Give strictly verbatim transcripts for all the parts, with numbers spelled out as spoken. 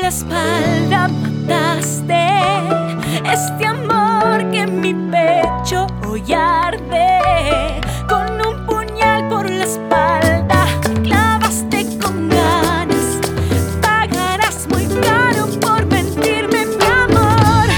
la espalda mataste este amor que en mi pecho hoy arde. Con un puñal por la espalda clavaste con ganas. Pagarás muy caro por mentirme, mi amor.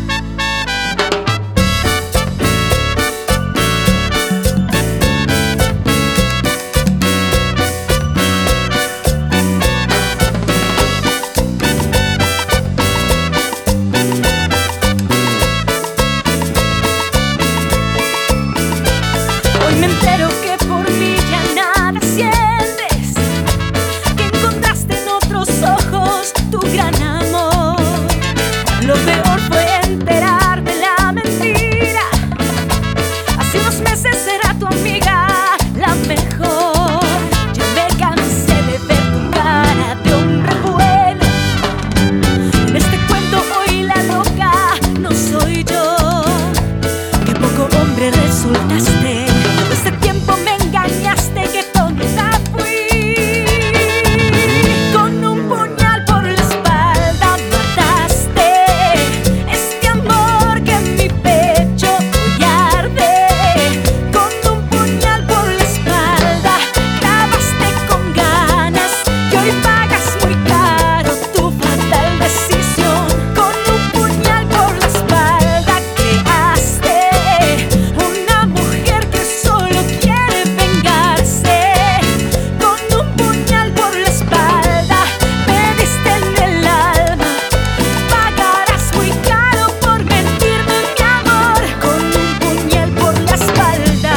Hoy me entero que por mí ya nada sientes, que encontraste en otros ojos tu gran amor. Lo peor fue enterar de la mentira. Hace unos meses era tu amiga la mejor. Ya me cansé de ver tu cara de hombre bueno. En este cuento hoy la loca no soy yo. Qué poco hombre resultaste. Este tiempo me engañaste, qué tonta fui. Con un puñal por la espalda mataste este amor que en mi pecho hoy arde. Con un puñal por la espalda clavaste con ganas y hoy pagas muy caro tu fatal decisión. Con un puñal por la espalda creaste una mujer que solo quiere vengarse. Con un puñal por la espalda me diste en el alma. Pagarás muy caro por mentirme, mi amor. Con un puñal por la espalda,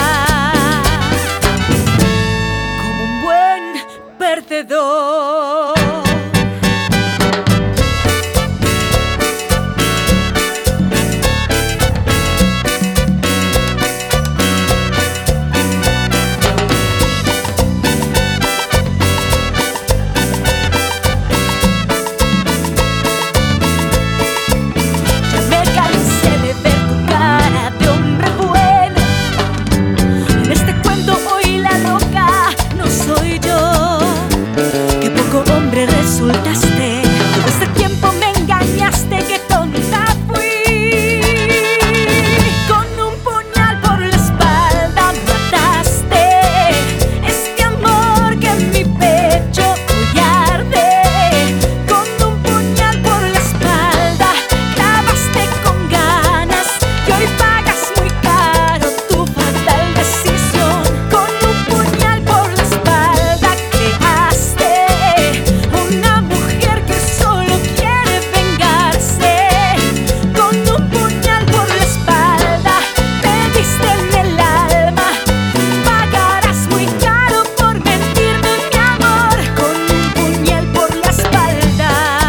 como un buen perdedor. Ya me cansé de ver tu cara de hombre bueno. En este cuento hoy la loca no soy yo. Qué poco hombre resultaste. Este tiempo me engañaste, qué tonta fui. Con un puñal por la espalda mataste este amor que en mi pecho hoy arde. Con un puñal por la espalda clavaste con ganas y hoy pagas muy caro tu fatal decisión. Con un puñal por la espalda creaste una mujer que solo quiere vengarse. Con un puñal por la espalda me diste en el alma. Pagarás muy caro por mentirme, mi amor. Con un puñal por la espalda,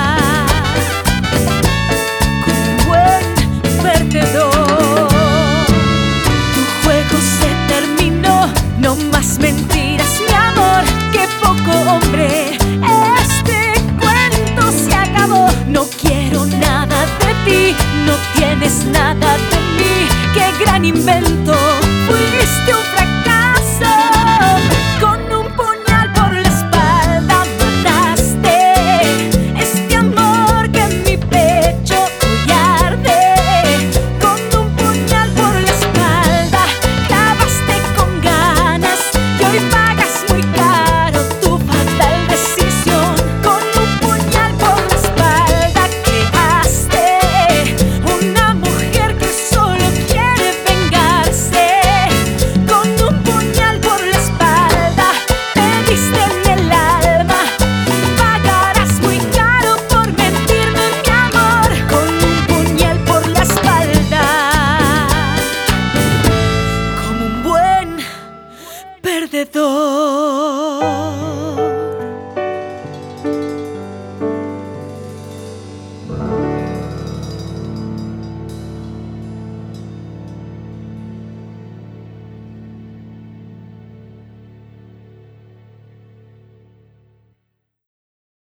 como un buen perdedor. Tu juego se terminó, no más mentiras, mi amor. Qué poco hombre, este cuento se acabó. No quiero nada de ti, no tienes nada de mí. Qué gran invento, fuiste un fracaso. Con un puñal por la espalda mataste este amor que en mi pecho hoy arde. Con un puñal por la espalda clavaste con ganas y hoy pagas muy caro tu fatal decisión. Con un puñal por la espalda creaste una mujer que solo quiere vengarse. Con un puñal por la espalda me diste en el alma. Pagarás muy caro por mentirme, mi amor. Con un puñal por la espalda, como un buen perdedor.